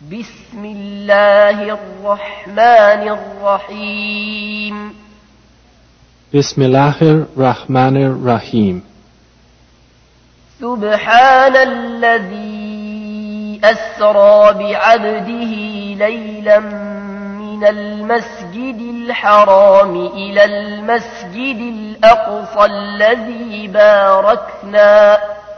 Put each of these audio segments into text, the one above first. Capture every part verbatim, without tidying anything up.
بسم الله الرحمن الرحيم بسم الله الرحمن الرحيم سبحان الذي أسرى بعبده ليلا من المسجد الحرام إلى المسجد الأقصى الذي باركنا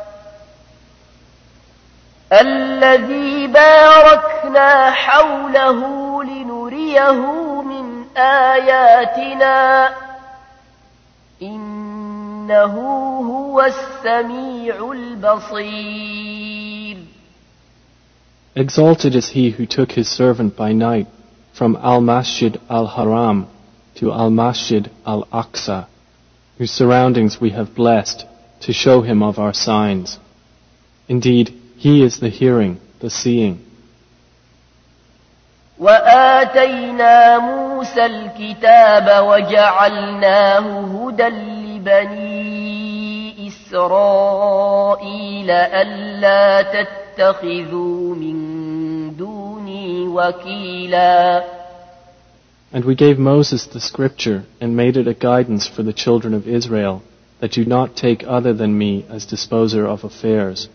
الذي باركنا حوله لنريه من آياتنا إنه هو السميع البصير. Exalted is he who took his servant by night from Al-Masjid Al-Haram to Al-Masjid Al-Aqsa, whose surroundings we have blessed to show him of our signs. Indeed, he is the hearing, the seeing. وآتينا موسى الكتاب وجعلناه هدى لبني إسرائيل ألا تتخذوا من دوني وكيلا. And we gave Moses the scripture and made it a guidance for the children of Israel, that do not take other than me as disposer of affairs.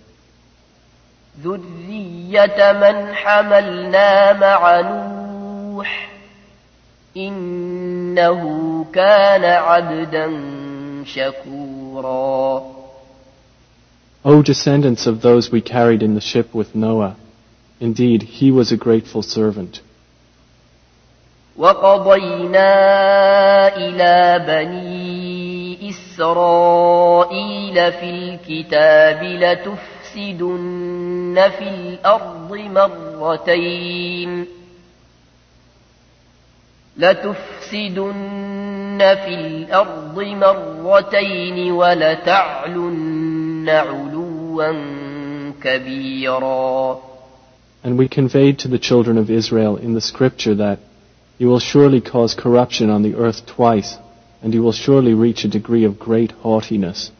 ذرية من حملنا مع نوح إنه كان عبدا شكورا. O descendants of those we carried in the ship with Noah, indeed he was a grateful servant. وقضينا إلى بني إسرائيل في الكتاب لتفسدن في الأرض مرتين لتفسدن في الأرض مرتين ولتعلن علوا كبيرا. And we conveyed to the children of Israel in the scripture that you will surely cause corruption on the earth twice, and you will surely reach a degree of great haughtiness.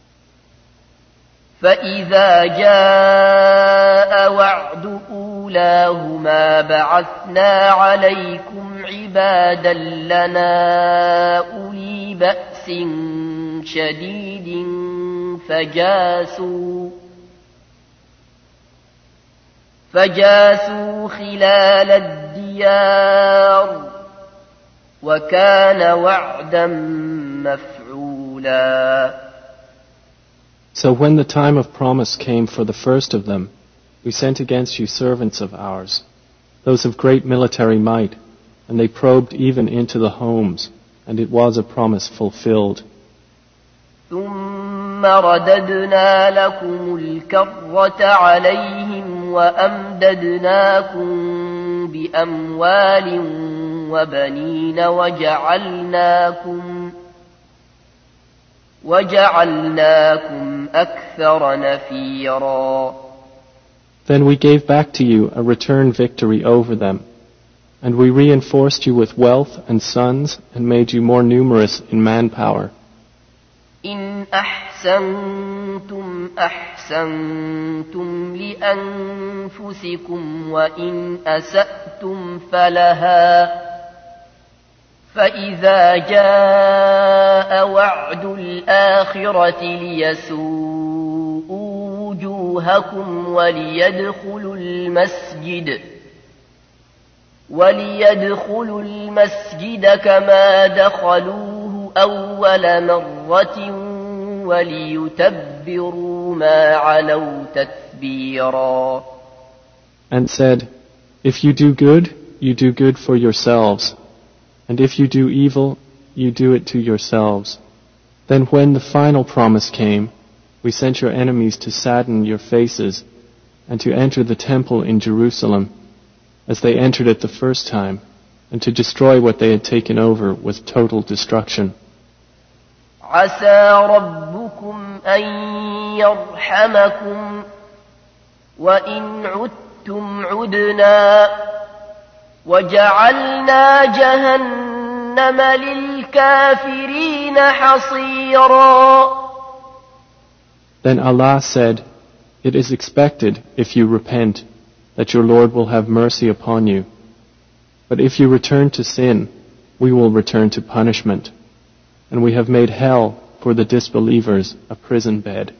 فإذا جاء وعد أولاهما بعثنا عليكم عبادا لنا أولي بأس شديد فجاسوا فجاسوا خلال الديار وكان وعدا مفعولا. So when the time of promise came for the first of them, we sent against you servants of ours, those of great military might, and they probed even into the homes, and it was a promise fulfilled. ثم رددنا لكم الكرة عليهم وأمددناكم بأموال وبنين وجعلناكم وجعلناكم أكثر نفيرا. Then we gave back to you a return victory over them, and we reinforced you with wealth and sons and made you more numerous in manpower. إن أحسنتم أحسنتم لأنفسكم وإن أسأتم فلها فإذا جاء وعد الآخرة ليسوءوا وجوهكم وليدخلوا المسجد وليدخلوا المسجد كما دخلوه أول مرة وليتبروا ما علوا تتبيرا. And said, if you do good, you do good for yourselves, and if you do evil, you do it to yourselves. Then when the final promise came, we sent your enemies to sadden your faces and to enter the temple in Jerusalem as they entered it the first time, and to destroy what they had taken over with total destruction. عسى ربكم أن يرحمكم وإن عدتم عدنا وجعلنا جهنم للكافرين حصيرا. Then Allah said, it is expected if you repent, that your Lord will have mercy upon you. But if you return to sin, we will return to punishment. And we have made hell for the disbelievers a prison bed.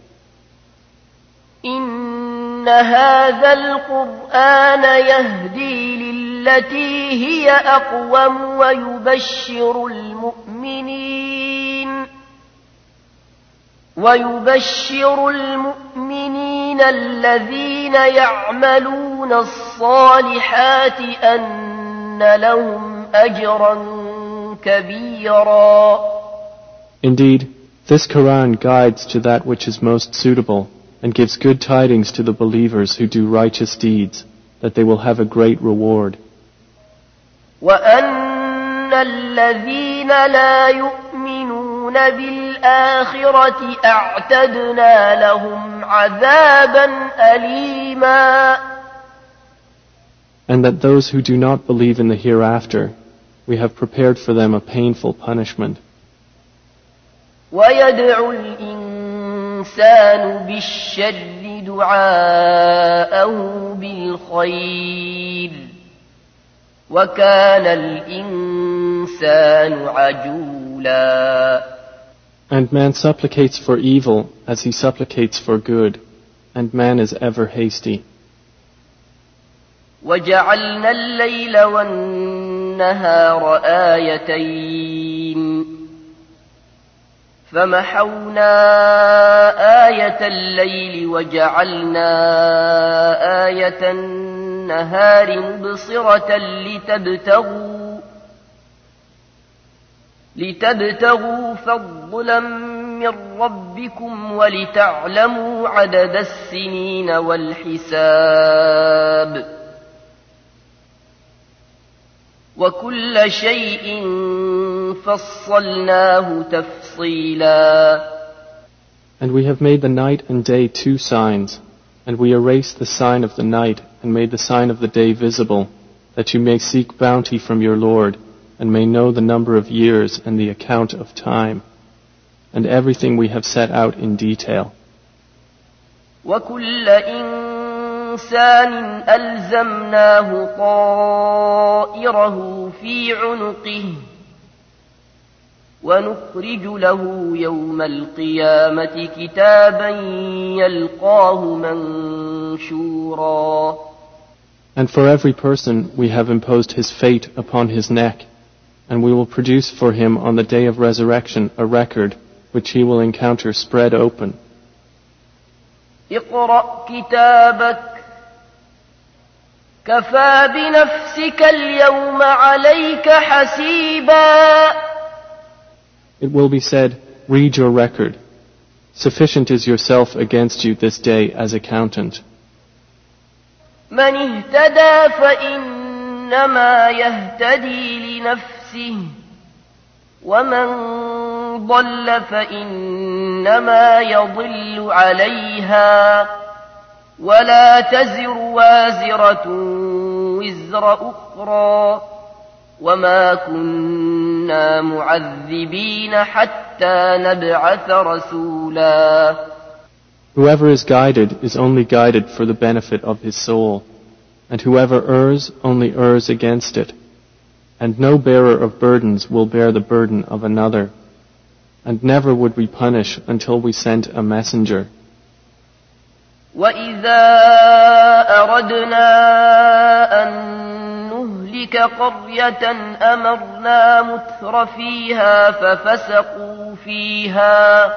إن هذا القرآن يهدي للتي هي أقوم ويبشر المؤمنين ويبشر المؤمنين الذين يعملون الصالحات أن لهم أجرا كبيرا. Indeed, this Quran guides to that which is most suitable and gives good tidings to the believers who do righteous deeds, that they will have a great reward. وَأَنَّ الَّذِينَ لَا يُؤْمِنُونَ بِالْآخِرَةِ أَعْتَدْنَا لَهُمْ عَذَابًا أَلِيمًا. And that those who do not believe in the hereafter, we have prepared for them a painful punishment. وَيَدْعُ الْإِنسَانُ بِالشَّرِّ دُعَاءَهُ بِالْخَيْرِ وَكَانَ الْإِنسَانُ عَجُولًا. And man supplicates for evil as he supplicates for good, and man is ever hasty. وَجَعَلْنَا اللَّيْلَ وَالنَّهَارَ آيَتَيْنِ فمحونا آية الليل وجعلنا آية النهار مبصرة لتبتغوا لتبتغوا فضلا من ربكم ولتعلموا عدد السنين والحساب وكل شيء فصلناه تفصيلا. And we have made the night and day two signs, and we erased the sign of the night and made the sign of the day visible, that you may seek bounty from your Lord and may know the number of years and the account of time, and everything we have set out in detail. وَكُلَّ إِنسَانٍ أَلْزَمْنَاهُ طَائِرَهُ فِي عُنُقِهِ ونخرج له يوم القيامة كتابا يلقاه منشورا. And for every person we have imposed his fate upon his neck, and we will produce for him on the day of resurrection a record which he will encounter spread open. اقرأ كتابك كفى بنفسك اليوم عليك حسيبا. It will be said, read your record. Sufficient is yourself against you this day as accountant. من اهتدى فإنما يهتدي لنفسه ومن ضل فإنما يضل عليها ولا تزر وازرة وزر أخرى وما كنا معذبين حتى نبعث رسولا. Whoever is guided is only guided for the benefit of his soul, and whoever errs only errs against it. And no bearer of burdens will bear the burden of another, and never would we punish until we sent a messenger. وَإِذَا أَرَدْنَا أَن نُهْلِكَ قَرْيَةً أَمَرْنَا مُتْرَ فِيهَا فَفَسَقُوا فِيهَا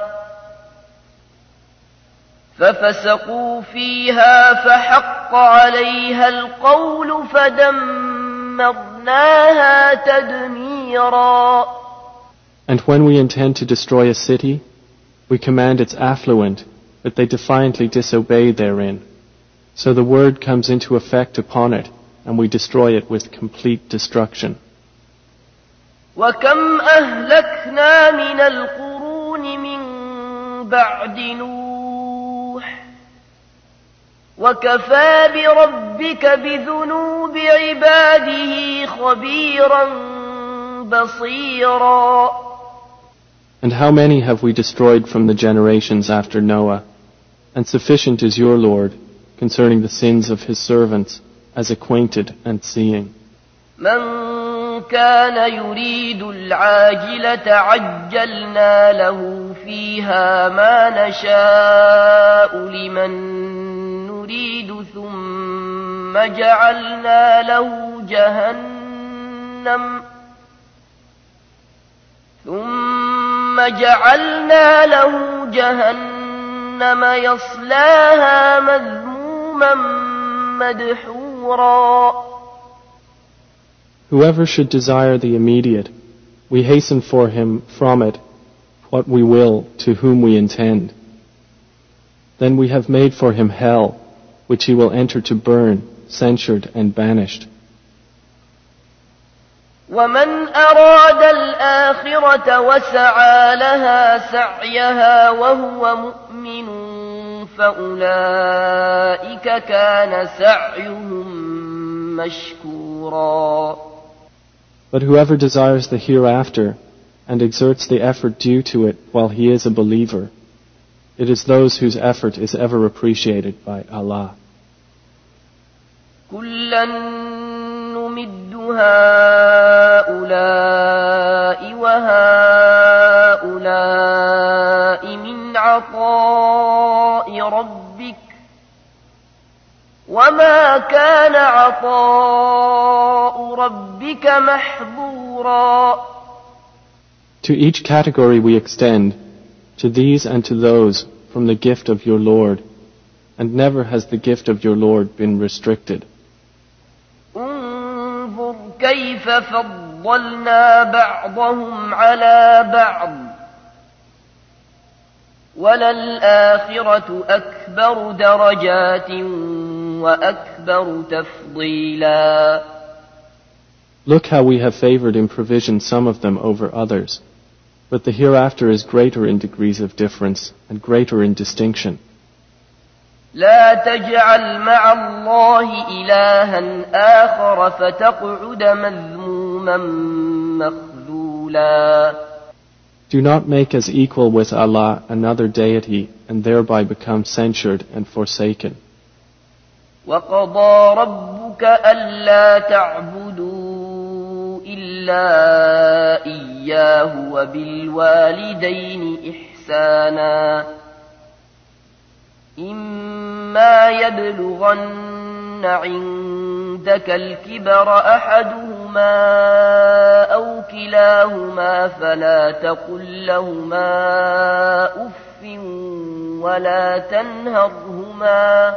فَفَسَقُوا فِيهَا فَحَقَّ عَلَيْهَا الْقَوْلُ فَدَمَّرْنَاهَا تَدْمِيرًا. And when we intend to destroy a city, we command its affluent, but they defiantly disobey therein. So the word comes into effect upon it, and we destroy it with complete destruction. وَكَمْ أَهْلَكْنَا مِنَ الْقُرُونِ مِنْ بَعْدِ نُوحٍ وَكَفَى بِرَبِّكَ بِذُنُوبِ عِبَادِهِ خَبِيرًا بَصِيرًا. And how many have we destroyed from the generations after Noah? And sufficient is your Lord concerning the sins of his servants as acquainted and seeing. من كان يريد العاجلة عجلنا له فيها ما نشاء لمن نريد ثم جعلنا له جهنم ثم جعلنا له جهنم يصلاها مذموما مدحورا. Whoever should desire the immediate, we hasten for him from it what we will to whom we intend. Then we have made for him hell, which he will enter to burn, censured and banished. ومن أراد الآخرة وسعى لها سعيها وهو مؤمن فأولئك كان سعيهم مشكورا. But whoever desires the hereafter and exerts the effort due to it while he is a believer, it is those whose effort is ever appreciated by Allah. كلا نمد هؤلاء وهؤلاء من عطاء ربك وما كان عطاء ربك محظورا. To each category we extend, to these and to those, from the gift of your Lord, and never has the gift of your Lord been restricted. انظر كيف فضلنا بعضهم على بعض وللآخرة أكبر درجات وأكبر تفضيلا. Look how we have favored in provision some of them over others, but the hereafter is greater in degrees of difference and greater in distinction. لا تجعل مع الله إلها آخر فتقعد مذموما مخذولا. Do not make as equal with Allah another deity and thereby become censured and forsaken. وقضى ربك ألا تعبدوا إلا إياه وبالوالدين إحسانا إما يبلغن عندك الكبر أحدهما أو كلاهما فلا تقل لهما أف ولا تنهرهما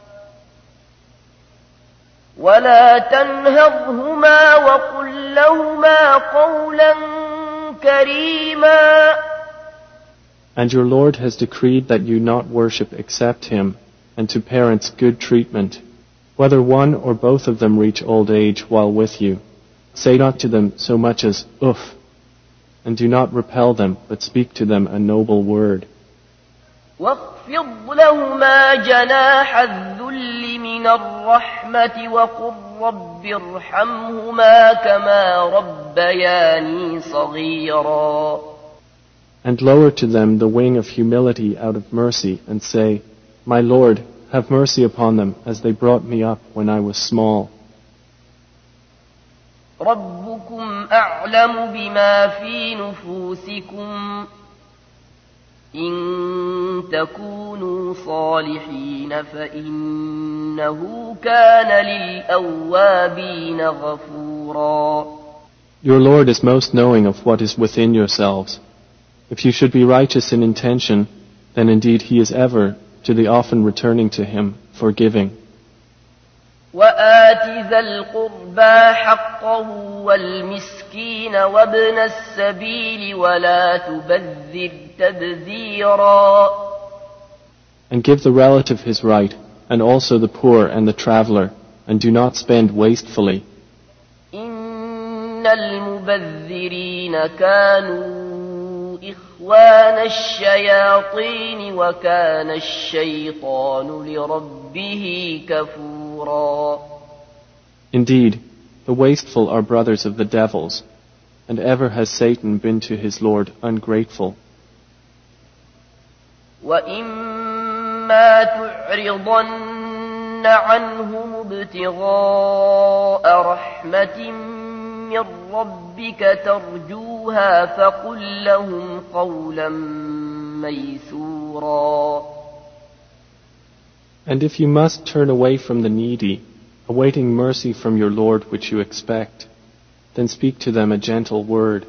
ولا تنهرهما وقل لهما قولا كريما. And your Lord has decreed that you not worship except Him, and to parents good treatment, whether one or both of them reach old age while with you. Say not to them so much as, uff, and do not repel them, but speak to them a noble word. واخفض لهما جناح الذل من الرحمة وقل رب ارحمهما كما ربياني صغيرا. And lower to them the wing of humility out of mercy, and say, My Lord, have mercy upon them as they brought me up when I was small. ربكم أعلم بما في نفوسكم إن تكونوا صالحين فإنه كان للأوابين غفورا. Your Lord is most knowing of what is within yourselves. If you should be righteous in intention, then indeed He is ever, to the often returning to Him, forgiving. وآت ذا القربى حقه والمسكين وابن السبيل ولا تبذر تبذيرا. And give the relative his right, and also the poor and the traveler, and do not spend wastefully. إن المبذرين كانوا إخوان الشياطين وكان الشيطان لربه كفورا. Indeed, the wasteful are brothers of the devils, and ever has Satan been to his Lord ungrateful. وإما تعرضن عنهم ابتغاء رحمة من ربك ترجوها فقل لهم قولا ميسورا. And if you must turn away from the needy, awaiting mercy from your Lord which you expect, then speak to them a gentle word.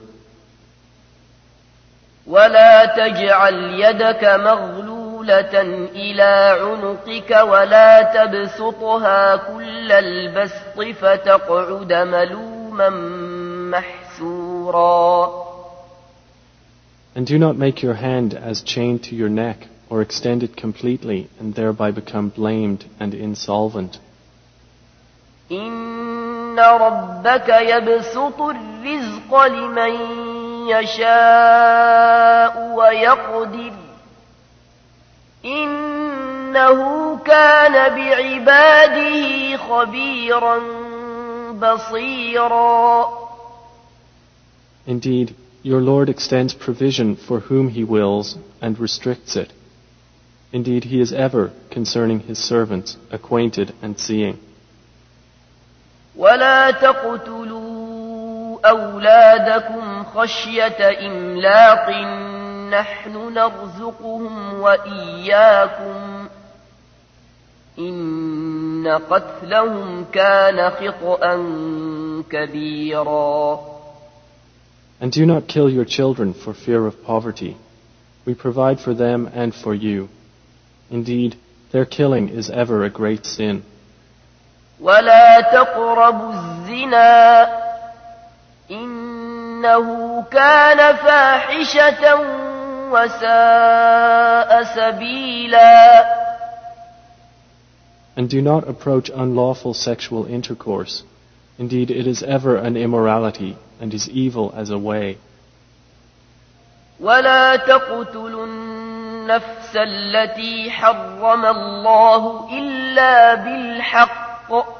ولا تجعل يدك مغلولة إلى عنقك ولا تبسطها كل البسط فتقعد ملوما محسورا. And do not make your hand as chained to your neck or extend it completely and thereby become blamed and insolvent. إن ربك يبسط الرزق لمن يشاء ويقدر إنه كان بعباده خبيرا بصيرا. Indeed, your Lord extends provision for whom He wills and restricts it. Indeed, He is ever, concerning His servants, acquainted and seeing. ولا تقتلوا أولادكم خشية إملاق نحن نرزقهم وإياكم إن قتلهم كان خطأ كبيرا. And do not kill your children for fear of poverty. We provide for them and for you. Indeed, their killing is ever a great sin. ولا تقربوا الزنا إنه كان فاحشة وساء سبيلا. And do not approach unlawful sexual intercourse. Indeed, it is ever an immorality and is evil as a way. ولا تقتلوا النفس التي حرم الله إلا بالحق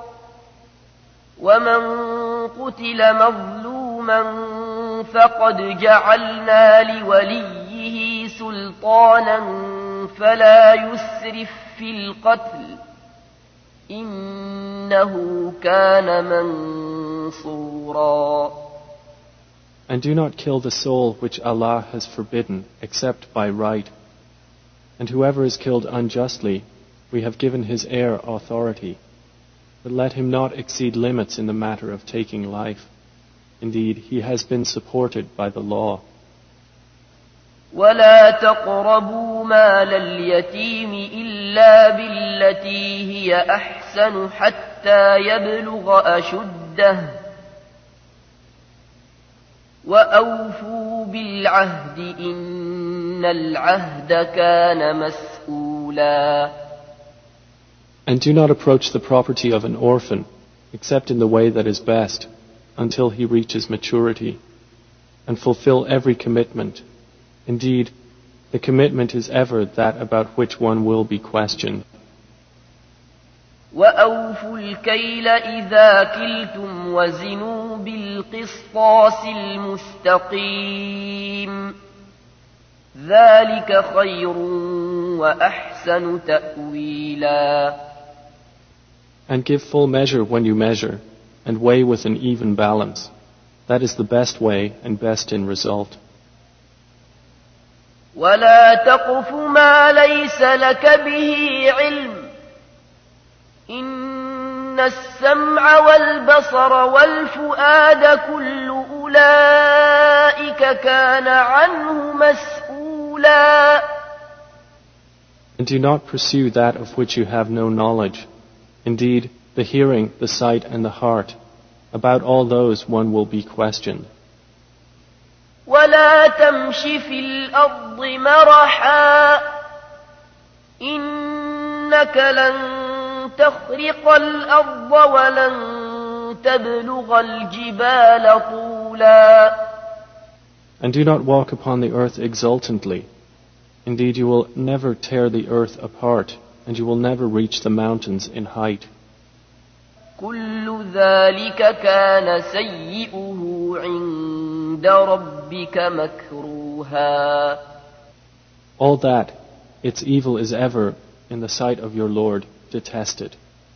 ومن قتل مظلوما فقد جعلنا لوليه سلطانا فلا يسرف في القتل إنه كان منصورا. And do not kill the soul which Allah has forbidden except by right. And whoever is killed unjustly, we have given his heir authority. But let him not exceed limits in the matter of taking life. Indeed, he has been supported by the law. ولا تقربوا مال اليتيم إلا بالتي هي أحسن حتى يبلغ أشده وأوفوا بالعهد إن العهد كان مسؤولا. And do not approach the property of an orphan, except in the way that is best, until he reaches maturity, and fulfill every commitment. Indeed, the commitment is ever that about which one will be questioned. وأوفوا الكيل إذا كلتم وزنوا بالقسطاس المستقيم ذلك خير وأحسن تأويلا. And give full measure when you measure, and weigh with an even balance. That is the best way and best in result. ولا تقف ما ليس لك به علم إن السمع والبصر والفؤاد كل أولئك كان عنه مسؤولا. And do not pursue that of which you have no knowledge. Indeed, the hearing, the sight, and the heart, about all those one will be questioned. ولا تمش في الأرض مرحا إنك لن تخرق الأرض ولن تبلغ الجبال طولا. And do not walk upon the earth exultantly. Indeed, you will never tear the earth apart, and you will never reach the mountains in height. كل ذلك كان سيئه عند ربك مكروها. All that, its evil is ever, in the sight of your Lord, detested.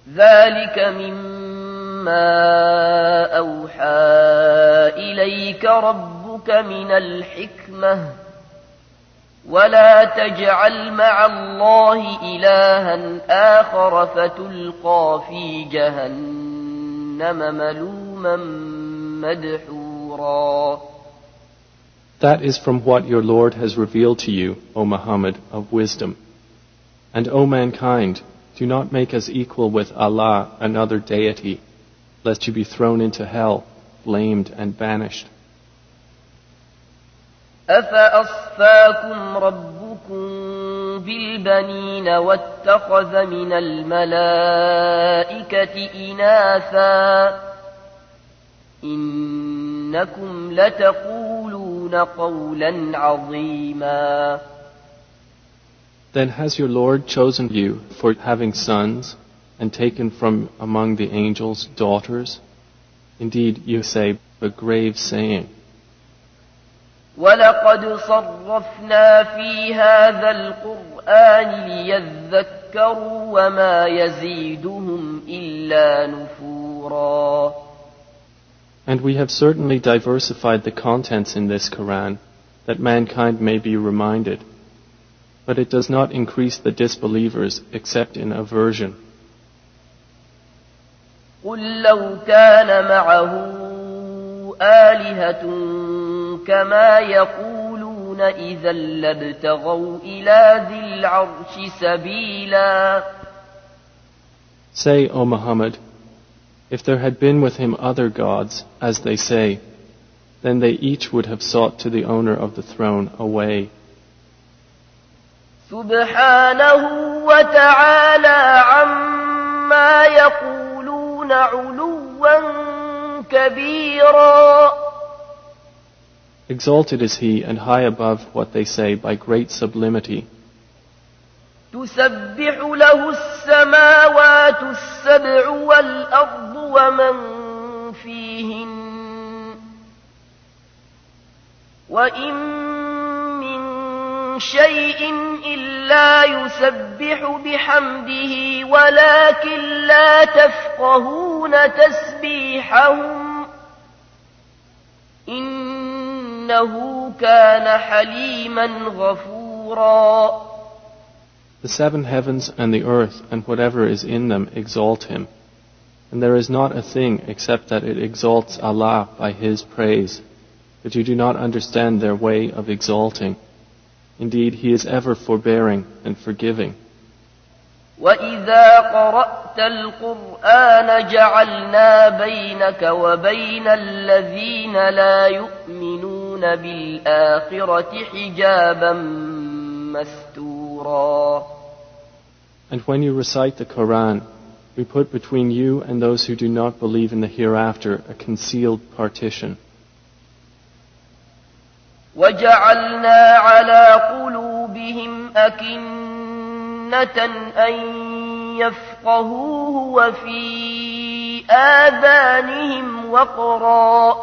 ذلك مما أوحى إليك ربك من الحكمة ولا تجعل مع الله إلها آخر فتلقى في جهنم ملوما مدحورا. That is from what your Lord has revealed to you, O Muhammad, of wisdom. And O mankind, do not make us equal with Allah, another deity, lest you be thrown into hell, blamed and banished. أفأصفاكم ربكم بالبنين واتخذ من الملائكة إناثا إنكم لتقولون قولا عظيما. Then has your Lord chosen you for having sons and taken from among the angels daughters? Indeed, you say a grave saying. وَلَقَدْ صَرَّفْنَا فِي هَذَا الْقُرْآنِ لِيَذَّكَّرُوا وَمَا يَزِيدُهُمْ إِلَّا نُفُورًا. And we have certainly diversified the contents in this Quran, that mankind may be reminded. But it does not increase the disbelievers except in aversion. قُلْ لَوْ كَانَ مَعَهُ آلِهَةٌ كما يقولون إذا لابتغوا إلى ذي العرش سبيلا. Say, O Muhammad, if there had been with him other gods, as they say, then they each would have sought to the owner of the throne a way. سبحانه وتعالى عما يقولون علوا كبيرا. Exalted is he and high above what they say by great sublimity. تسبح له السماوات السبع والأرض ومن فيهن وإن من شيء إلا يسبح بحمده ولكن لا تفقهون تسبيحهم إنه كان حليما غفورا. The seven heavens and the earth and whatever is in them exalt him, and there is not a thing except that it exalts Allah by His praise, but you do not understand their way of exalting. Indeed, He is ever forbearing and forgiving. وَإِذَا قَرَأْتَ الْقُرْآنَ جَعَلْنَا بَيْنَكَ وَبَيْنَ الَّذِينَ لَا يُؤْمِنُونَ بِالْآخِرَةِ حِجَابًا مَسْتُورًا. And when you recite the Quran, we put between you and those who do not believe in the hereafter a concealed partition. وَجَعَلْنَا عَلَى قُلُوبِهِمْ أَكِنَّةً أَن يَفْقَهُوهُ وَفِي آذَانِهِمْ وَقْرًا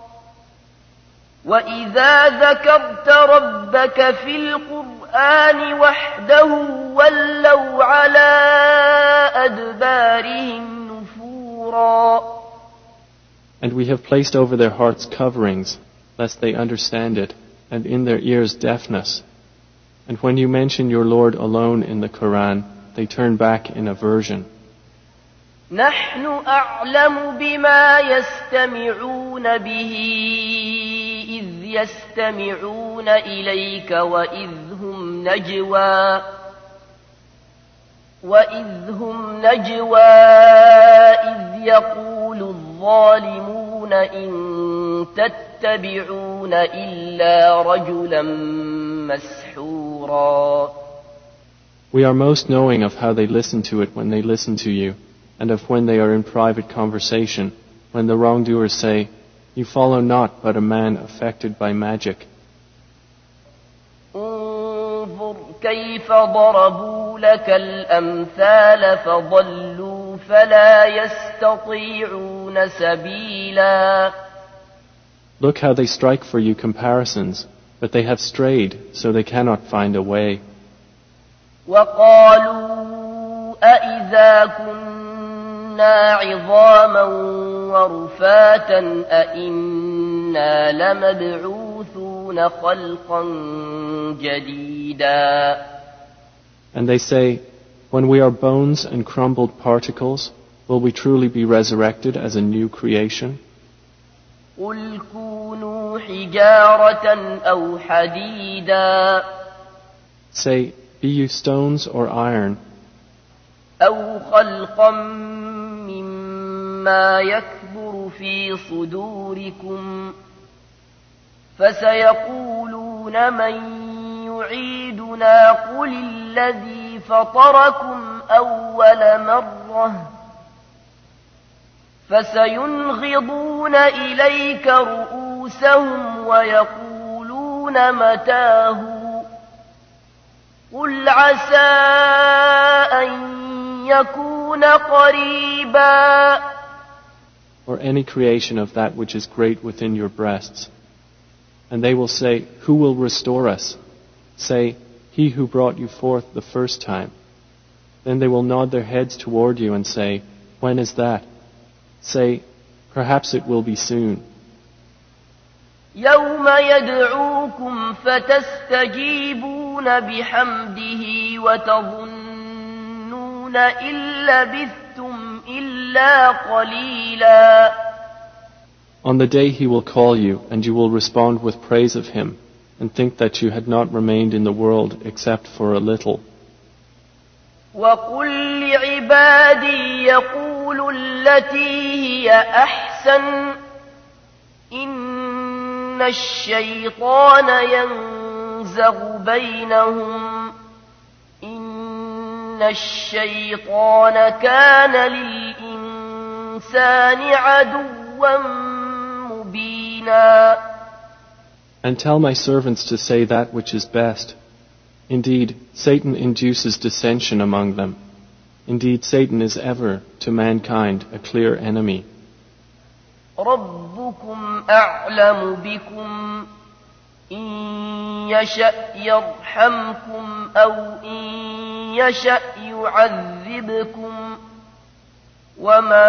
وَإِذَا ذَكَرْتَ رَبَّكَ فِي الْقُرْآنِ وَحْدَهُ وَلَّوْا عَلَى أَدْبَارِهِمْ نُفُورًا. And we have placed over their hearts coverings, lest they understand it, and in their ears deafness. And when you mention your Lord alone in the Quran, they turn back in aversion. نحن أعلم بما يستمعون به إذ يستمعون إليك وإذ هم نجوى وإذ هم نجوى إذ يقول الظالمون إن تتبعون إلا رجلا مسحورا. We are most knowing of how they listen to it when they listen to you, and of when they are in private conversation, when the wrongdoers say, "You follow not but a man affected by magic." انظر كيف ضربوا لك الأمثال فضلوا فلا يستطيعون سبيلا. Look how they strike for you comparisons, but they have strayed, so they cannot find a way. وقالوا أإذا كنا كنا عظاما ورفاتا أئنا لمبعوثون خلقا جديدا. And they say, when we are bones and crumbled particles, will we truly be resurrected as a new creation? قل كونوا حجارة أو حديدا. Say, be you stones or iron, أو خلقا مما يكبر في صدوركم فسيقولون من يعيدنا قل الذي فطركم أول مرة فسينغضون إليك رؤوسهم ويقولون متاه قل عسى أن يكون قريبا. or any creation of that which is great within your breasts. And they will say, who will restore us? Say, he who brought you forth the first time. Then they will nod their heads toward you and say, when is that? Say, perhaps it will be soon. يوم يدعوكم فتستجيبون بحمده وتظنون إن لبثتم إلا قليلا. On the day he will call you, and you will respond with praise of him, and think that you had not remained in the world except for a little. وقل لعبادي يقولوا التي هي أحسن إن الشيطان ينزغ بينهم إن الشيطان كان للإنسان عدوا مبينا. And tell my servants to say that which is best. Indeed, Satan induces dissension among them. Indeed, Satan is ever, to mankind, a clear enemy. ربكم أعلم بكم إن يشأ يرحمكم أو إن يشأ يعذبكم وما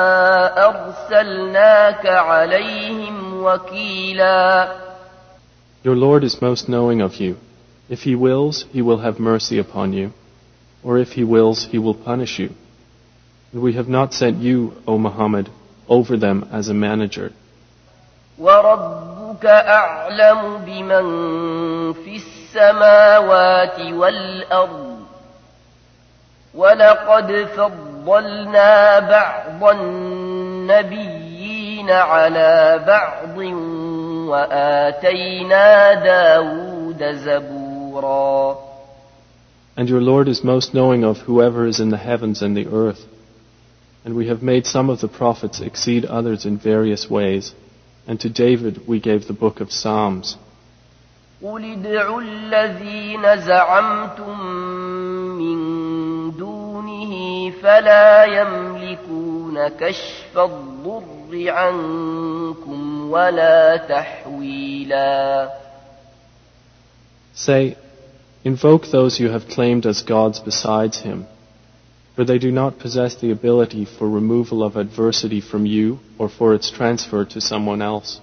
أرسلناك عليهم وكيلا. Your Lord is most knowing of you. If he wills, he will have mercy upon you, or if he wills, he will punish you. And we have not sent you, O Muhammad, over them as a manager. وَرَبُّكَ أَعْلَمُ بِمَنْ فِي السَّمَاوَاتِ وَالْأَرْضِ وَلَقَدْ فَضَّلْنَا بَعْضَ النَّبِيِّينَ عَلَى بَعْضٍ وَآتَيْنَا دَاوُودَ زَبُورًا. And your Lord is most knowing of whoever is in the heavens and the earth. And we have made some of the prophets exceed others in various ways. And to David we gave the book of Psalms. قُلِ ادْعُوا الَّذِينَ زَعَمْتُم مِّن دُونِهِ فَلَا يَمْلِكُونَ كَشْفَ الضُّرِّ عَنكُمْ وَلَا تَحْوِيلًا. Say, invoke those you have claimed as gods besides him, for they do not possess the ability for removal of adversity from you or for its transfer to someone else.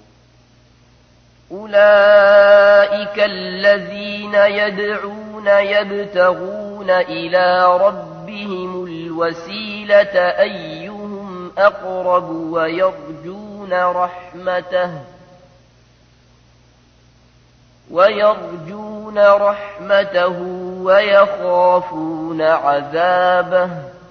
أولئك الذين يدعون يبتغون إلى ربهم الوسيلة أيهم أقرب ويرجون رحمته ويرجون رحمته ويخافون عذابه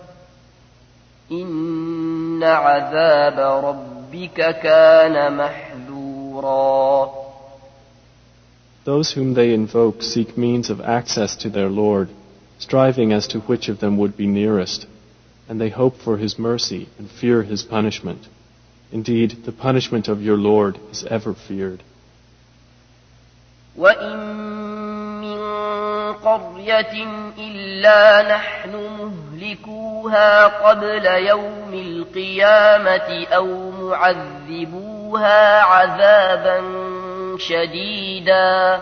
إن عذاب ربك كان محذورا. Those whom they invoke seek means of access to their Lord, striving as to which of them would be nearest, and they hope for his mercy and fear his punishment. Indeed, the punishment of your Lord is ever feared. وَإِن مِّن قَرْيَةٍ إِلَّا نَحْنُ مُهْلِكُوهَا قَبْلَ يَوْمِ الْقِيَامَةِ أَوْ مُعَذِّبُوهَا عَذَابًا شَدِيدًا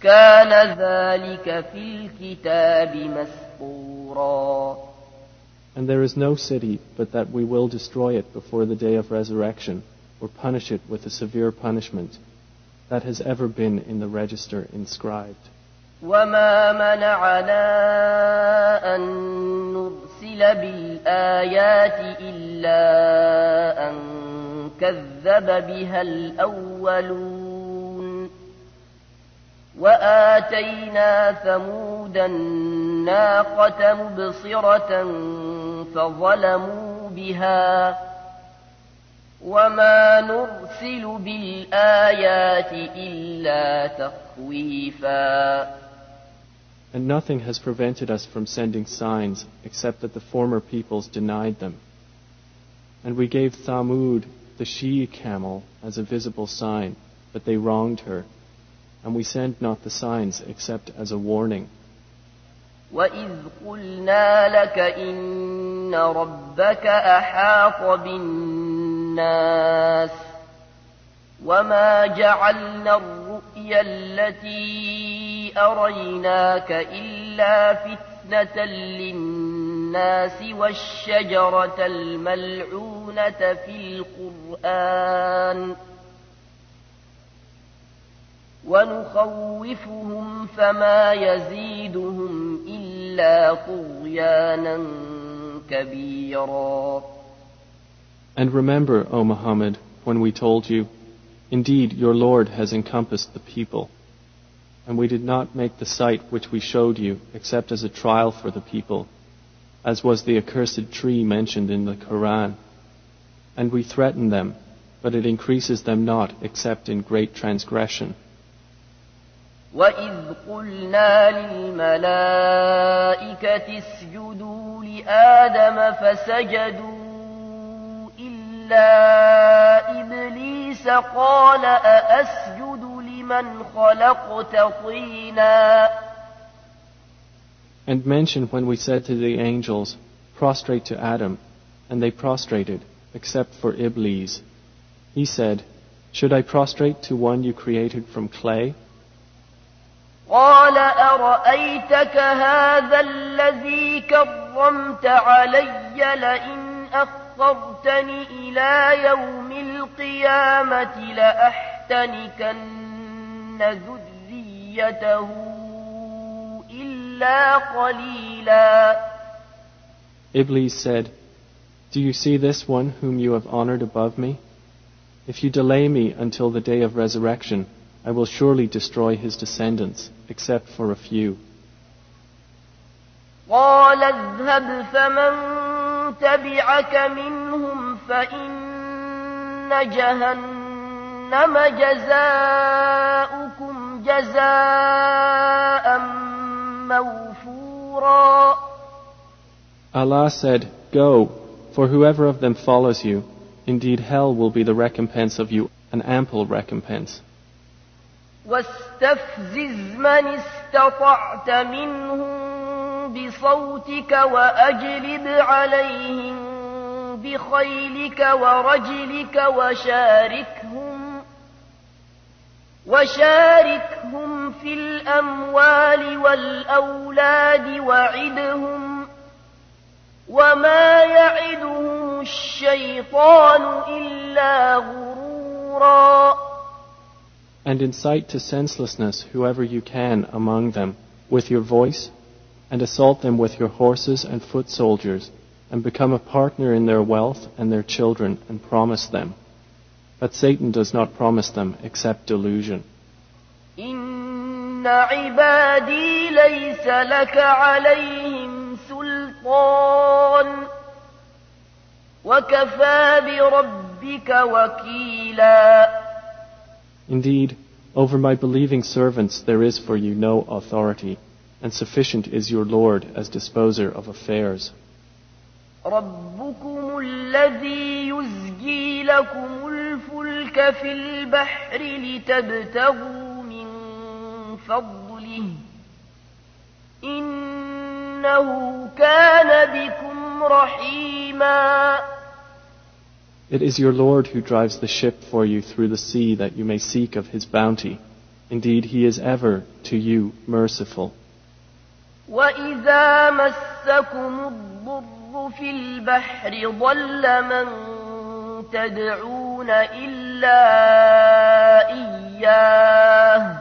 كَانَ ذَلِكَ فِي الْكِتَابِ مَسْطُورًا. And there is no city but that we will destroy it before the day of resurrection, or punish it with a severe punishment. That has ever been in the register inscribed. وما منعنا أن نرسل بالآيات إلا أن كذب بها الأولون وآتينا ثمود الناقة مبصرة فظلموا بها وما نرسل بالآيات إلا تخويفا. And nothing has prevented us from sending signs except that the former peoples denied them. And we gave Thamud, the she-camel, as a visible sign, but they wronged her. And we send not the signs except as a warning. وَإِذْ قُلْنَا لَكَ إِنَّ رَبَّكَ أَحَاطَ بِالنَّاسِ وَمَا جَعَلْنَا الرُّؤْيَا الَّتِي أَرَيْنَاكَ إِلَّا فِتْنَةً لِلنَّاسِ وَالشَّجَرَةَ الْمَلْعُونَةَ فِي الْقُرْآنِ ونخوفهم فما يزيدهم إلا طغيانا كبيرا. And remember, O Muhammad, when we told you, indeed your Lord has encompassed the people, and we did not make the sight which we showed you except as a trial for the people, as was the accursed tree mentioned in the Quran. And we threaten them, but it increases them not except in great transgression. وَإِذْ قُلْنَا لِلْمَلَائِكَةِ اسْجُدُوا لِآدَمَ فَسَجَدُوا إِلَّا إِبْلِيسَ قَالَ أَأَسْجُدُ لِمَنْ خَلَقْتَ طِينًا. And mention when we said to the angels, prostrate to Adam, and they prostrated, except for Iblis. He said, should I prostrate to one you created from clay? قال أرأيتك هذا الذي كرمت علي لئن أخرتني إلى يوم القيامة لأحتنكن ذريته إلا قليلا. Iblis said, do you see this one whom you have honored above me? If you delay me until the day of resurrection, I will surely destroy his descendants, except for a few. قال اذهب فمن تبعك منهم فإن جهنم جزاؤكم جزاء موفورا. Allah said, go, for whoever of them follows you, indeed hell will be the recompense of you, an ample recompense. واستفزز من استطعت منهم بصوتك وأجلب عليهم بخيلك ورجلك وشاركهم وشاركهم في الأموال والأولاد وعدهم وما يعدهم الشيطان إلا غرورا. And incite to senselessness whoever you can among them with your voice, and assault them with your horses and foot soldiers, and become a partner in their wealth and their children, and promise them. But Satan does not promise them except delusion. إن عبادي ليس لك عليهم سلطان وكفى بربك وكيلا. Indeed, over my believing servants there is for you no authority, and sufficient is your Lord as disposer of affairs. ربكم الذي يزجي لكم الفلك في البحر لتبتغوا من فضله إنه كان بكم رحيما. It is your Lord who drives the ship for you through the sea that you may seek of His bounty. Indeed, He is ever to you merciful. وَإِذَا مَسَّكُمُ الضُّرُّ في البحر ضل من تدعون إلا إياه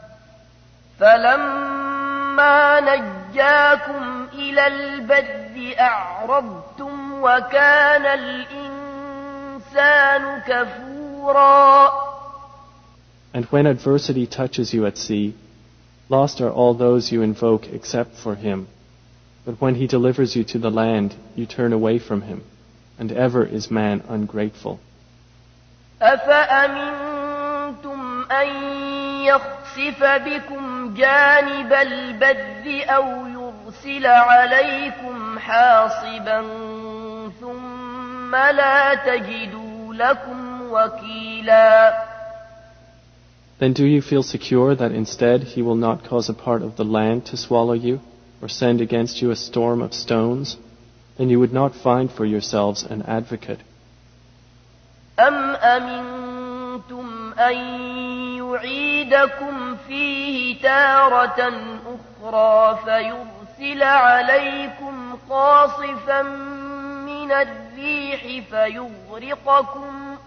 فلما نجاكم إلى البر أعرضتم وكان الإنسان كفورا. And when adversity touches you at sea, lost are all those you invoke except for him. But when he delivers you to the land, you turn away from him, and ever is man ungrateful. أفأمنتم أن يخسف بكم جانب البر أو يرسل عليكم حاصبا ثم لا تجدوا لكم وكيلا. Then do you feel secure that instead he will not cause a part of the land to swallow you, or send against you a storm of stones? Then you would not find for yourselves an advocate. أم أمنتم أن يعيدكم فيه تارة أخرى فيرسل عليكم قاصفا من الريح فيغرقكم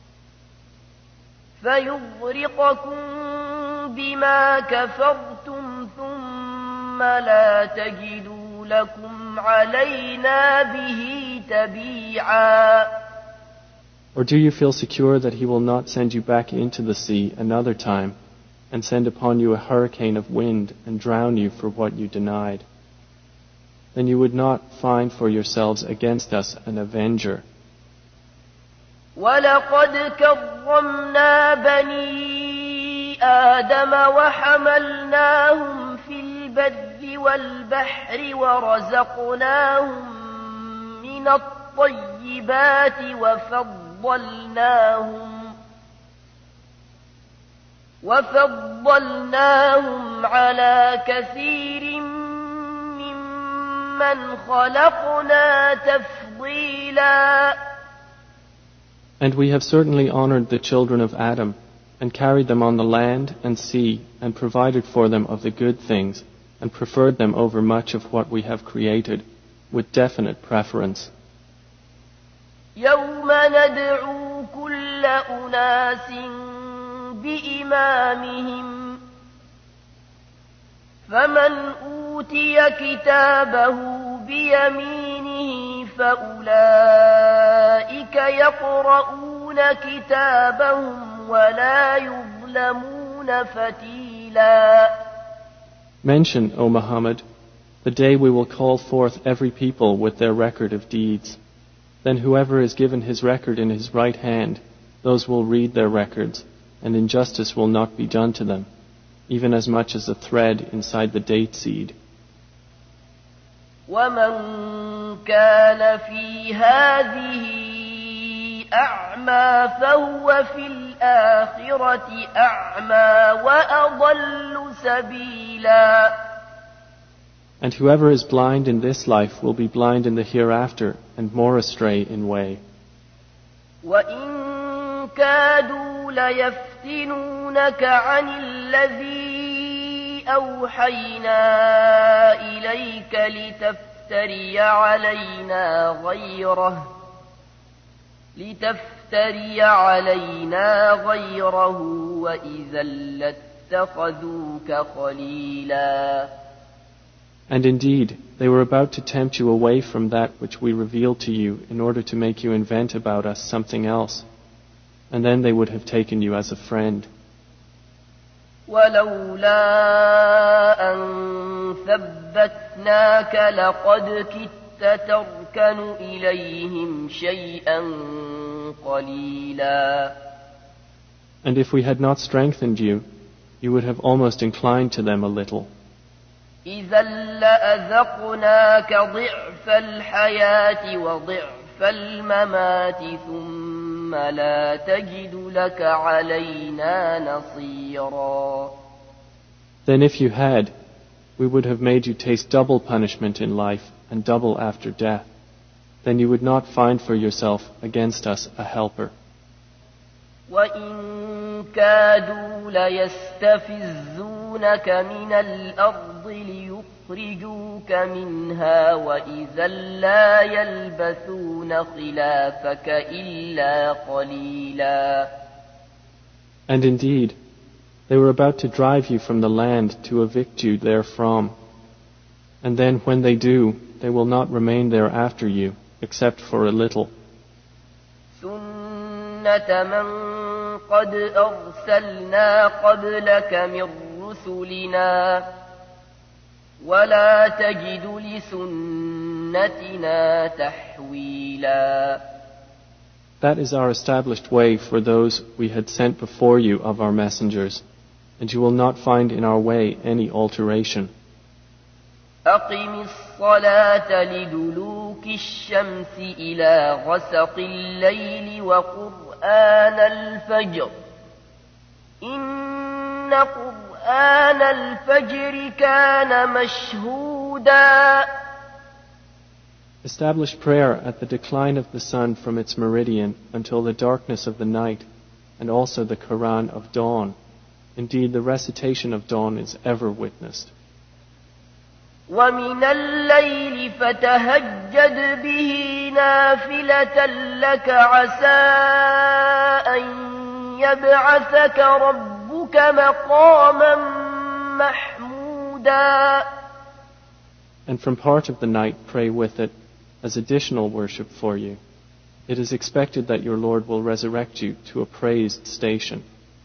فيغرقكم بما كفرتم ثم لا تجدوا لكم علينا به تبيعا. Or do you feel secure that he will not send you back into the sea another time and send upon you a hurricane of wind and drown you for what you denied? Then you would not find for yourselves against us an avenger. وَلَقَدْ كَرَّمْنَا بَنِي آدَمَ وَحَمَلْنَاهُمْ فِي الْبَرِّ وَالْبَحْرِ وَرَزَقْنَاهُمْ مِنَ الطَّيِّبَاتِ وَفَضَّلْنَاهُمْ وَفَضَّلْنَاهُمْ عَلَى كَثِيرٍ مِّمَّنْ خَلَقْنَا تَفْضِيلًا. And we have certainly honored the children of Adam, and carried them on the land and sea, and provided for them of the good things, and preferred them over much of what we have created, with definite preference. يوم ندعو كل أناس بإمامهم فمن أوتي كتابه بيمينه فأولئك يقرؤون كتابهم ولا يظلمون فتيلا. Mention, O Muhammad, the day we will call forth every people with their record of deeds. Then whoever is given his record in his right hand, those will read their records, and injustice will not be done to them, even as much as a thread inside the date seed. وَمَنْ كَانَ فِي هَذِهِ أَعْمَى فَهُوَ فِي الْآخِرَةِ أَعْمَى وَأَضَلُّ سَبِيلًا. And whoever is blind in this life will be blind in the hereafter, and more astray in way. وَإِن كَادُوا لَيَفْتِنُونَكَ عَنِ الَّذِي أَوْحَيْنَا إِلَيْكَ لِتَفْتَرِيَ عَلَيْنَا غَيْرَهُ لِتَفْتَرِيَ عَلَيْنَا غَيْرَهُ وَإِذًا لَاتَّخَذُوكَ خَلِيلًا. And indeed, they were about to tempt you away from that which we revealed to you in order to make you invent about us something else, and then they would have taken you as a friend. وَلَوْلَا أَن ثَبَّتْنَاكَ لَقَدْ كِدتَّ تَرْكَنُ إِلَيْهِمْ شَيْئًا قَلِيلًا. And if we had not strengthened you, you would have almost inclined to them a little. إِذًا لَأَذَقْنَاكَ ضِعْفَ الْحَيَاةِ وَضِعْفَ الْمَمَاتِ ثُمَّ لَا تَجِدُ لَكَ عَلَيْنَا نَصِيرًا. Then if you had, we would have made you taste double punishment in life and double after death. Then you would not find for yourself against us a helper. وَإِن كَادُوا لَيَسْتَفِزُّونَكَ مِنَ الْأَرْضِ ليخرجوك منها وإذا لا يلبثون خلافك إلا قليلا. And indeed, they were about to drive you from the land to evict you therefrom. And then when they do, they will not remain there after you, except for a little. سُنَّةَ مَنْ قَدْ أَرْسَلْنَا قَبْلَكَ مِنْ رُسُلِنَا وَلَا تَجِدُ لِسُنَّتِنَا تَحْوِيلًا. That is our established way for those we had sent before you of our messengers, and you will not find in our way any alteration. أقم الصلاة لدلوك الشمس إلى غسق الليل وقرآن الفجر إن قرآن الفجر كان مشهودا. Establish prayer at the decline of the sun from its meridian until the darkness of the night, and also the Quran of dawn. Indeed, the recitation of dawn is ever witnessed. وَمِنَ اللَّيْلِ فَتَهَجَّدْ بِهِ نَافِلَةً لَكَ عَسَىٰ أَن يَبْعَثَكَ رَبُّكَ مَقَامًا مَحْمُودًا. And from part of the night pray with it as additional worship for you. It is expected that your Lord will resurrect you to a praised station.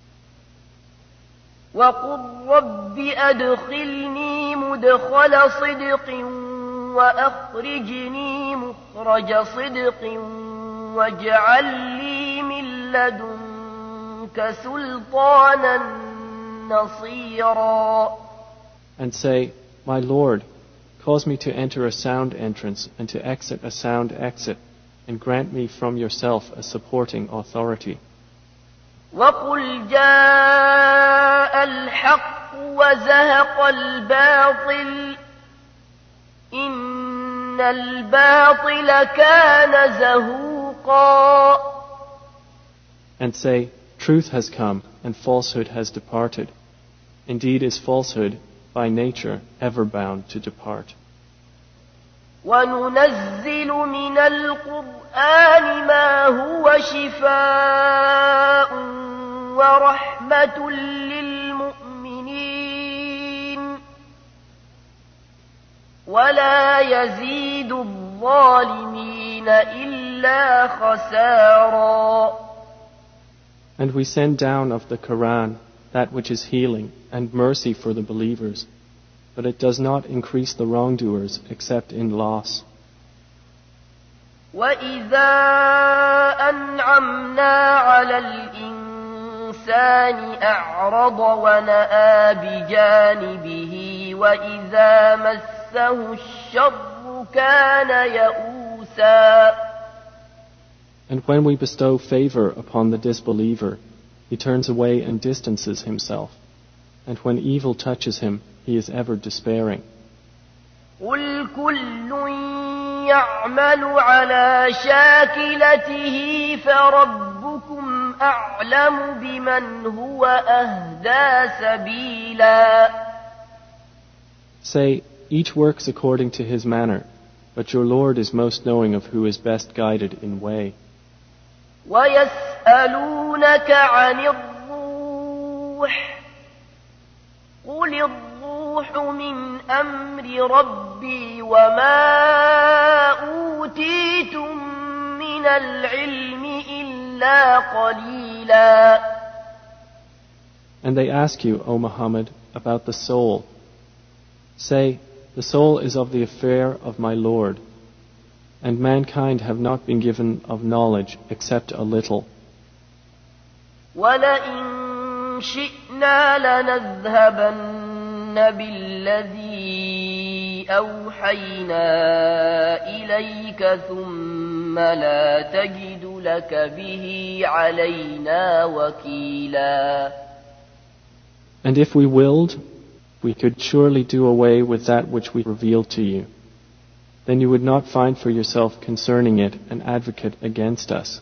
وَقُلْ رَبِّ أَدْخِلْنِي مُدْخَلَ صِدْقٍ وَأَخْرِجْنِي مُخْرَجَ صِدْقٍ وَاجْعَل لِّي مِن لَّدُنكَ سُلْطَانًا نَّصِيرًا. And say, My Lord, cause me to enter a sound entrance and to exit a sound exit, and grant me from yourself a supporting authority. وَقُلْ جَاءَ الْحَقُّ وَزَهَقَ الْبَاطِلُ إِنَّ الْبَاطِلَ كَانَ زَهُوقًا. And say, Truth has come and falsehood has departed. Indeed is falsehood by nature ever bound to depart. وَنُنَزِّلُ مِنَ الْقُرْآنِ مَا هُوَ شِفَاءٌ وَرَحْمَةٌ لِّلْمُؤْمِنِينَ وَلَا يَزِيدُ الظَّالِمِينَ إِلَّا خَسَارًا. And we send down of the Quran that which is healing and mercy for the believers, but it does not increase the wrongdoers except in loss. وَإِذَا أَنْعَمْنَا عَلَى الْإِنسَانِ أَعْرَضَ وَنَأَىٰ بِجَانِبِهِ وَإِذَا مَسَّهُ الشَّرُّ كَانَ يَئُوسًا. And when we bestow favor upon the disbeliever, he turns away and distances himself. And when evil touches him, he is ever despairing. قُلْ كُلٌّ يَعْمَلُ عَلَى شَاكِلَتِهِ فَرَبُّكُمْ أَعْلَمُ بِمَنْ هُوَ أَهْدَىٰ سَبِيلًا. Say, each works according to his manner, but your Lord is most knowing of who is best guided in way. وَيَسْأَلُونَكَ عَنِ الرُّوحِ قُلِ الرُّوحُ مِنْ أَمْرِ رَبِّي وَمَا أُوتِيتُم مِّنَ الْعِلْمِ إِلَّا قَلِيلًا. And they ask you, O Muhammad, about the soul. Say, the soul is of the affair of my Lord, and mankind have not been given of knowledge except a little. وَلَئِن شِئْنَا لَنَذْهَبَنَّ بِالَّذِي أَوْحَيْنَا إِلَيْكَ ثُمَّ لَا تَجِدُ لَكَ بِهِ عَلَيْنَا وَكِيلًا. And if we willed, we could surely do away with that which we revealed to you. Then you would not find for yourself concerning it an advocate against us.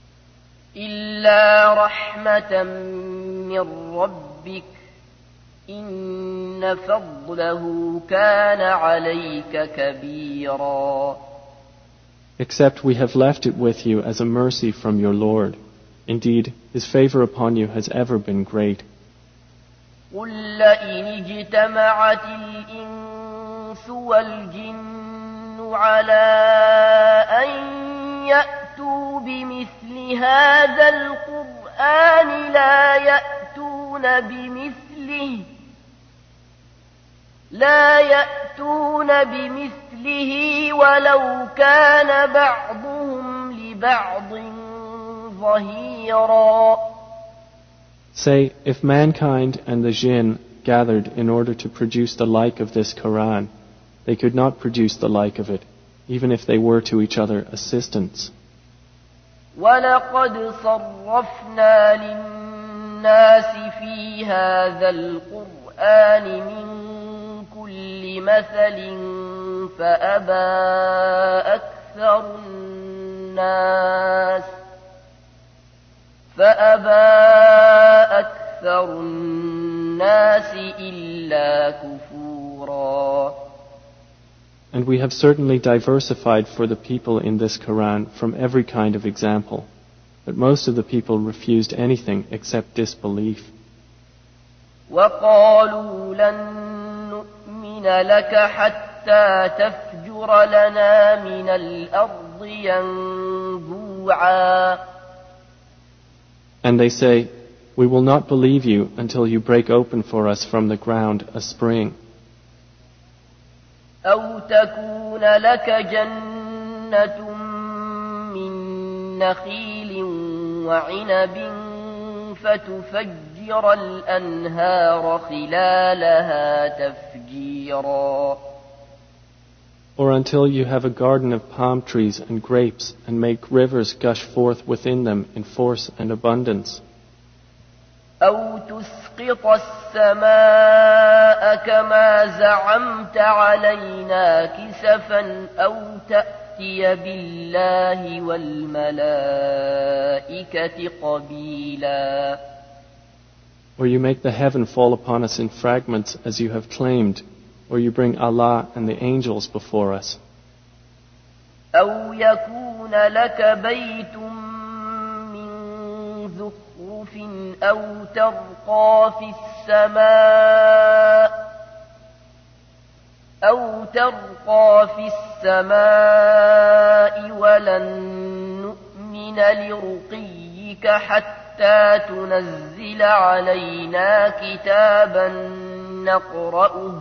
إِلَّا رَحْمَةً مِّن رَّبِّكَ إن فضله كان عليك كبيرا. Except we have left it with you as a mercy from your Lord. Indeed, His favor upon you has ever been great. قل لئن اجتمعت الإنس والجن على أن يأتوا بمثل هذا القرآن لا يأتون بمثله لا يأتون بمثله ولو كان بعضهم لبعض ظهيرا. Say, if mankind and the jinn gathered in order to produce the like of this Quran, they could not produce the like of it, even if they were to each other assistants. وَلَقَدْ صَرَّفْنَا لِلنَّاسِ فِي هَذَا الْقُرْآنِ مِنْ كُلِّ مَثَلٍ فَأَبَى أَكْثَرُ النَّاسِ فأبى أكثر الناس إلا كفورا. And we have certainly diversified for the people in this Quran from every kind of example, but most of the people refused anything except disbelief. وقالوا لن نؤمن لك حتى تفجر لنا من الأرض ينبوعا. And they say, we will not believe you until you break open for us from the ground a spring. أو تكون لك جنة من نخيل وعنب فتفجر الأنهار خلالها تفجيرا. Or until you have a garden of palm trees and grapes and make rivers gush forth within them in force and abundance. أو تسقط السماء كما زعمت علينا كسفا أو تأتي بالله والملائكة قبيلا. Or you make the heaven fall upon us in fragments as you have claimed, or you bring Allah and the angels before us. أو يكون لك بيت من زخرف أو ترقى في السماء أو ترقى في السماء ولن نؤمن لرقيك حتى تنزل علينا كتابا نقرأه.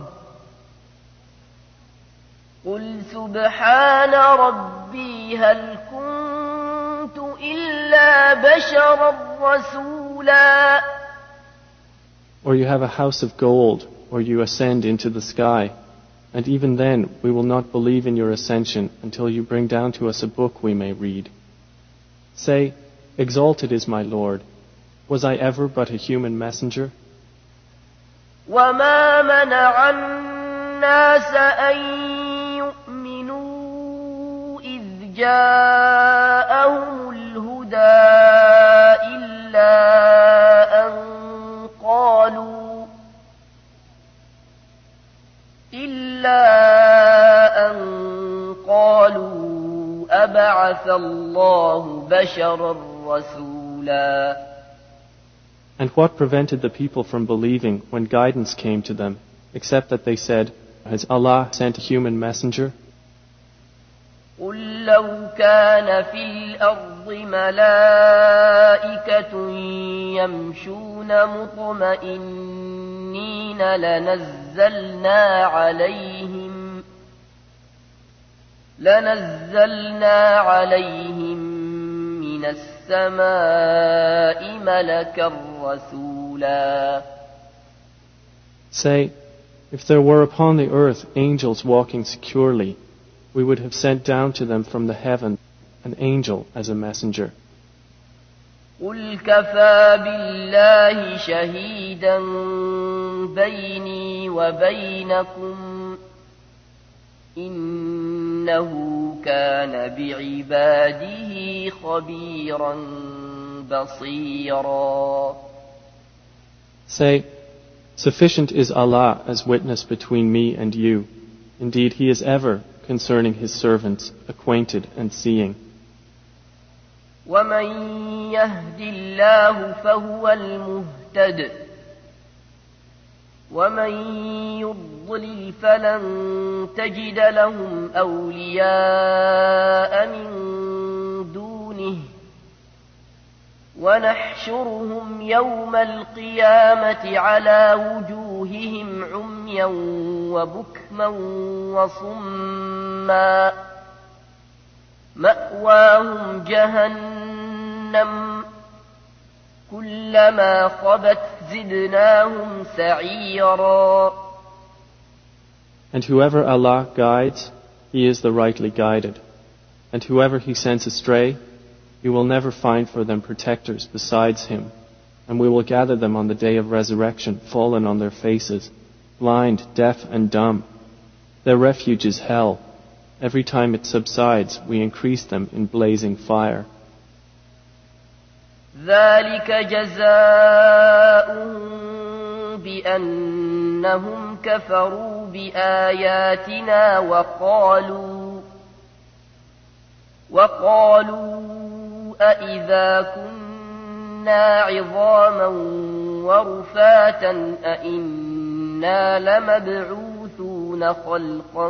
قل سبحان ربي هل كنت إلا بشرا رسولا. Or you have a house of gold, or you ascend into the sky, and even then we will not believe in your ascension until you bring down to us a book we may read. Say, exalted is my Lord. Was I ever but a human messenger? وما منع الناس أن إذ جاءهم الهدى إلا أن قالوا إلا أن قالوا أبعث الله بشرا رسولا. And what prevented the people from believing when guidance came to them, except that they said, has Allah sent a human messenger? قل لو كان في الأرض ملائكة يمشون مطمئنين لنزلنا عليهم لنزلنا عليهم من السماء ملكا رسولا. Say, if there were upon the earth angels walking securely, we would have sent down to them from the heaven an angel as a messenger. قل كفى بالله شهيدا بيني وبينكم إنه كان بعباده خبيرا بصيرا. Say, Sufficient is Allah as witness between me and you. Indeed, He is ever, concerning His servants, acquainted and seeing. وَمَن يَهْدِ اللَّهُ فَهُوَ الْمُهْتَدِ وَمَن يُضْلِلْ فَلَن تَجِدَ لَهُمْ أَوْلِيَاءَ مِن دُونِهِ وَنَحْشُرُهُمْ يَوْمَ الْقِيَامَةِ عَلَى وُجُوهِهِمْ عُمْيًا وَبُكْمًا وَصُمًّا مَأْوَاهُمْ جَهَنَّمُ كُلَّمَا خَبَتْ زِدْنَاهُمْ سَعِيرًا. And whoever Allah guides, he is the rightly guided. And whoever He sends astray, you will never find for them protectors besides Him. And we will gather them on the day of resurrection, fallen on their faces, blind, deaf and dumb. Their refuge is hell. Every time it subsides, we increase them in blazing fire. ذلك جزاؤهم بأنهم كفروا بآياتنا وقالوا وقالوا أإذا كنا عظاما ورفاتا أإنا لمبعوثون خلقا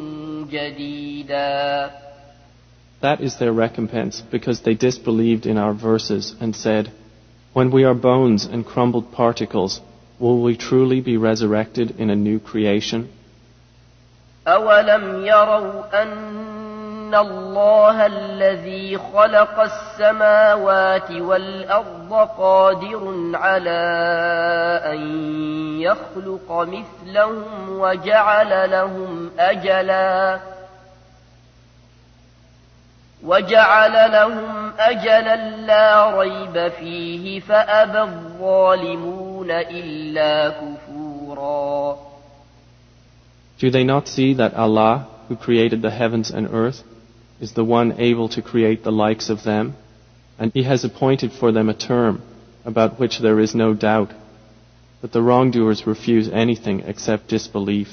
جديدا. That is their recompense, because they disbelieved in our verses and said, when we are bones and crumbled particles, will we truly be resurrected in a new creation? أَوَلَمْ يَرَوْا أَنَّ اللَّهَ الَّذِي خَلَقَ السَّمَاوَاتِ وَالْأَرْضَ قَادِرٌ عَلَى أَن يَخْلُقَ مِثْلَهُمْ وَجَعَلَ لَهُمْ أَجَلًا وَجَعَلَ لَهُمْ أَجَلًا لَا رَيْبَ فِيهِ فَأَبَى الظَّالِمُونَ إِلَّا كُفُورًا. Do they not see that Allah, who created the heavens and earth, is the one able to create the likes of them, and He has appointed for them a term about which there is no doubt, but the wrongdoers refuse anything except disbelief.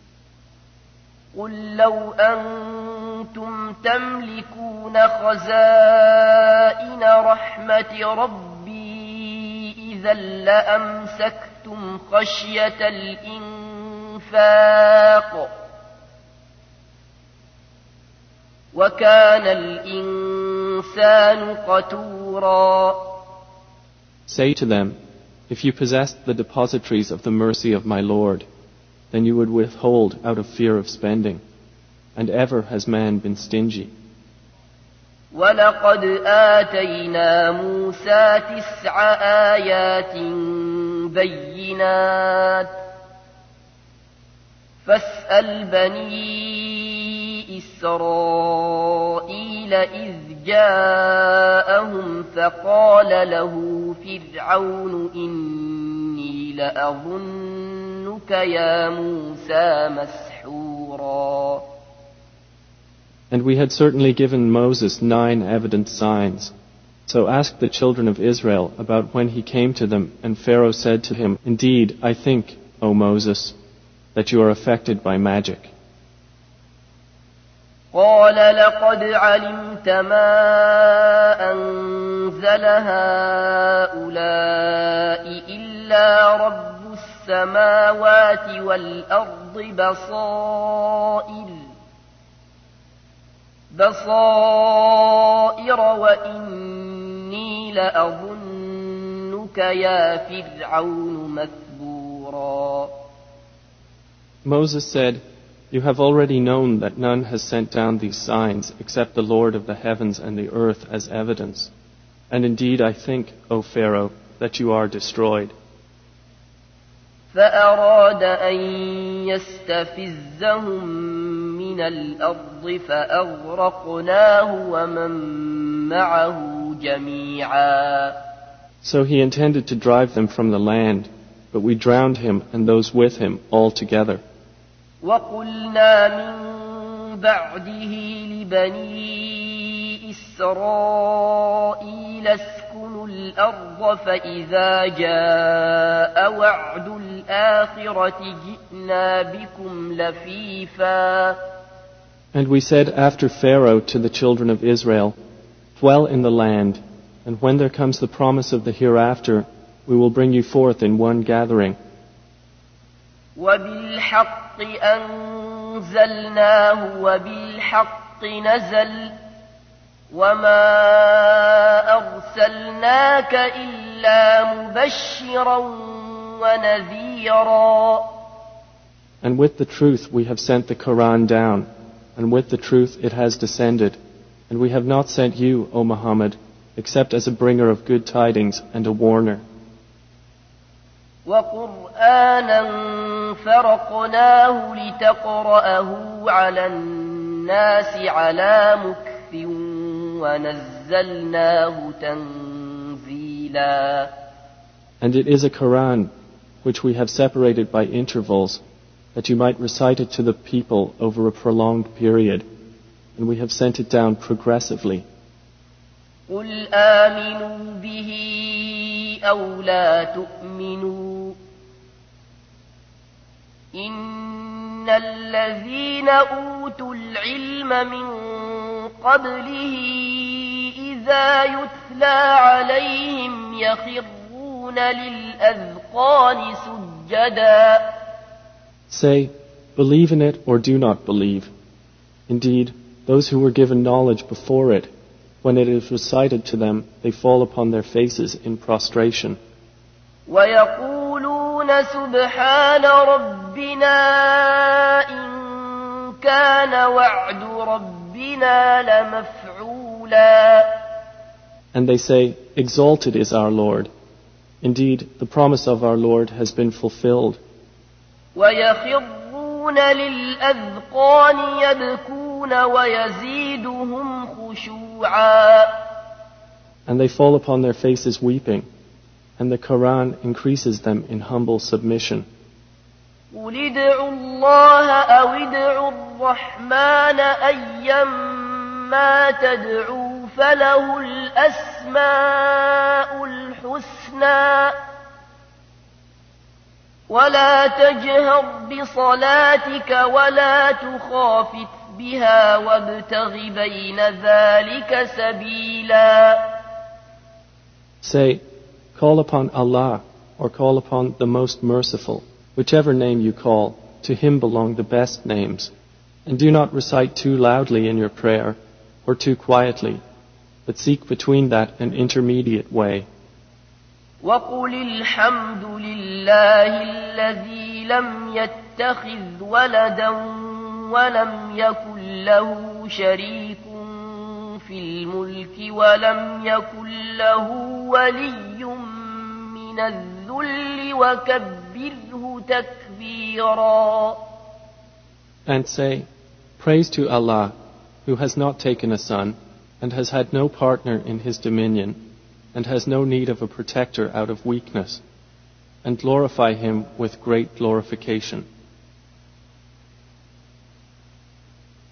قُل لَّوْ أَنتُمْ تَمْلِكُونَ خَزَائِنَ رَحْمَةِ رَبِّي إِذًا لَّأَمْسَكْتُمْ خَشْيَةَ الْإِنفَاقِ وَكَانَ الْإِنسَانُ قَتُورًا. Say to them, if you possessed the depositories of the mercy of my Lord, then you would withhold out of fear of spending, and ever has man been stingy. وَلَقَدْ آتَيْنَا مُوسَى تِسْعَ آيَاتٍ بَيِّنَاتٍ فَاسْأَلْ بَنِي إِسْرَائِيلَ إِذْ جَاءَهُمْ فَقَالَ لَهُ فِرْعَوْنُ إِنِّي لَأَظُنُّكَ يَا مُوسَى مَسْحُورًا. And we had certainly given Moses nine evident signs. So ask the children of Israel about when he came to them, and Pharaoh said to him, indeed, I think, O Moses, that you are affected by magic. قال لقد علمت ما أنزل هؤلاء إلا رب السماوات والأرض بصائر بصائر وإني لأظنك يا فرعون مثبورا. Moses said, you have already known that none has sent down these signs except the Lord of the heavens and the earth as evidence. And indeed I think, O Pharaoh, that you are destroyed. فأراد أن يستفزهم من الأرض فأغرقناه ومن معه جميعا. So he intended to drive them from the land, but we drowned him and those with him all together. وقلنا من بعده لبني إسرائيل اسكنوا الأرض فإذا جاء وعد الآخرة جئنا بكم لفيفا. And we said after Pharaoh to the children of Israel, dwell in the land, and when there comes the promise of the hereafter, we will bring you forth in one gathering. وبالحق أنزلناه وبالحق نزل وما أرسلناك إلا مبشرا ونذيرا. And with the truth we have sent the Quran down, and with the truth it has descended, and we have not sent you, O Muhammad, except as a bringer of good tidings and a warner. وقرآنا فرقناه لتقرأه على الناس على مكث ونزلناه تنزيلا. And it is a Quran which we have separated by intervals, that you might recite it to the people over a prolonged period, and we have sent it down progressively. قل آمنوا به أو لا تؤمنوا إن الذين أوتوا العلم من قبله إذا يتلى عليهم يخرون للأذقان سجدا. Say, believe in it or do not believe. Indeed, those who were given knowledge before it, when it is recited to them, they fall upon their faces in prostration. وَيَقُولُونَ سُبْحَانَ رَبِّنَا إِن كَانَ وَعْدُ رَبِّنَا لَمَفْعُولًا. And they say, exalted is our Lord. Indeed, the promise of our Lord has been fulfilled. وَيَخِرُّونَ لِلْأَذْقَانِ يَبْكُونَ وَيَزِيدُهُمْ خُشُوعًا. And they fall upon their faces weeping, and the Quran increases them in humble submission. قُلِ ادْعُوا اللَّهَ أَوِ ادْعُوا الرَّحْمَنَ أَيًّمَّا تَدْعُوا فَلَهُ الْأَسْمَاءُ الْحُسْنَى ولا تجهر بصلاتك ولا تخافت بها وابتغ بين ذلك سبيلا. Say, call upon Allah or call upon the Most Merciful, whichever name you call, to Him belong the best names. And do not recite too loudly in your prayer or too quietly, but seek between that an intermediate way. وقل الحمد لله الذي لم يتخذ ولدا ولم يكن له شريك في الملك ولم يكن له ولي من الذل وكبره تكبيرا. And say, praise to Allah, who has not taken a son and has had no partner in His dominion, and has no need of a protector out of weakness, and glorify Him with great glorification.